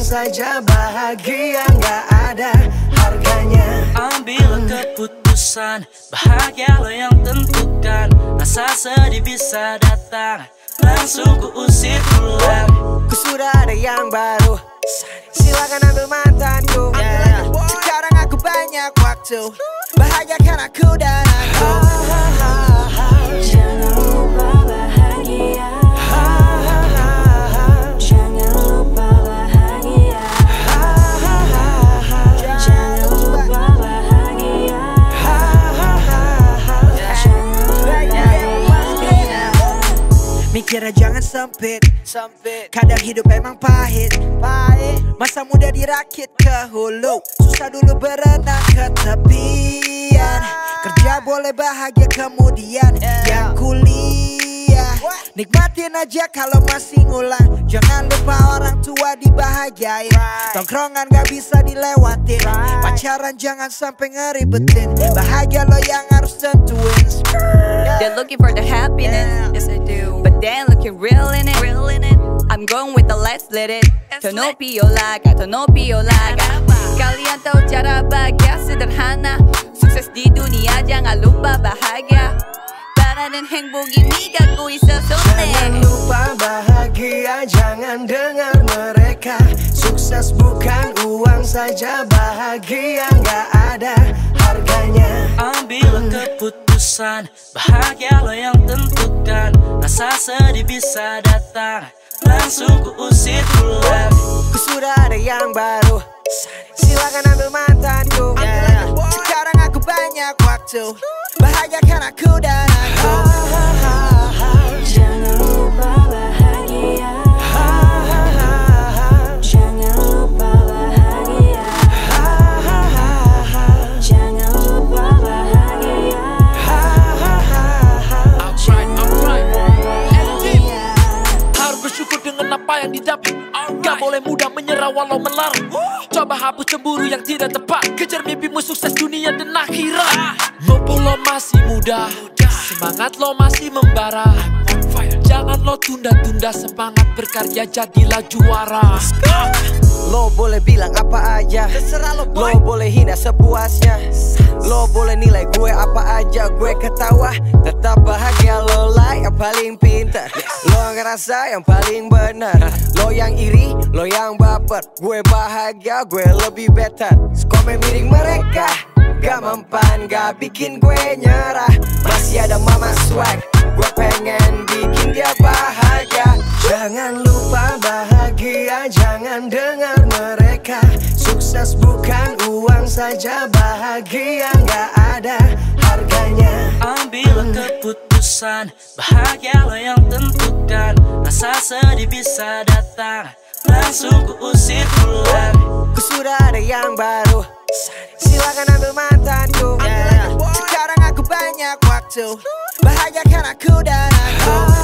saja bahagia nggak ada harganya. Ambil keputusan, bahagia lo yang tentukan. Rasa sedih bisa datang, langsung ku usir pulang. Ku sudah ada yang baru, silakan ambil mantanku. Sekarang aku banyak waktu, bahagiakan aku dan aku. Jangan lupa bahagia. Jangan lupa bahagia. Jangan lupa bahagia. Mikirnya jangan sempit, kadang hidup emang pahit. Masa muda dirakit ke hulu, susah dulu berenang ke tepian. Kerja boleh bahagia kemudian, yang kuliah nikmatin aja kalau masih ngulang. Jangan lupa orang tua dibahagiain, tongkrongan gak bisa dilewatin. Pacaran jangan sampai ngeribetin, bahagia lo yang harus tentuin. They're looking for the happiness, yes I do, but they ain't looking real in it. I'm going with the let's let it. Tonopi olaga, tonopi olaga. Kalian tahu cara bahagia sederhana. Sukses di dunia jangan lupa bahagia. Para는 행복이 네가 갖고 있어 Jangan lupa bahagia, jangan dengar mereka. Sukses bukan uang saja, bahagia nggak ada harganya. Ambil keputusan, bahagia lo yang tentukan. Rasa sedih bisa datang, langsung ku usir pulang. Ku sudah ada yang baru, silakan ambil mantanku. Sekarang aku banyak waktu, bahagiakan aku dan aku. Jangan lupa bahagia. Jangan lupa bahagia. Jangan lupa bahagia. Harus bersyukur dengan apa yang didapat. Gak boleh mudah menyerah walau melarang. Coba hapus cemburu yang tidak tepat. Kejar mimpimu sukses dunia dan akhirat. Mumpung lo masih muda, semangat lo masih membara. Jangan lo tunda-tunda semangat berkarya, jadilah juara. Lo boleh bilang apa aja, lo boleh hina sepuasnya. Lo boleh nilai gue apa aja, gue ketawa tetap bahagia. Lo lah yang paling pintar, lo ngerasa yang paling benar. Lo yang iri, lo yang baper, gue bahagia, gue lebih better. Komen miring mereka, gak mempan, gak bikin gue nyerah. Masih ada mama swag, gue pengen bikin dia bahagia. Jangan lupa bahagia, jangan dengar mereka. Sukses bukan uang saja, bahagia nggak ada harganya. Ambil keputusan, bahagia lo yang tentukan. Rasa sedih bisa datang, langsung ku usir pulang. Ku sudah ada yang baru, silakan ambil mantanku. Sekarang aku banyak waktu, bahagiakan aku dan aku.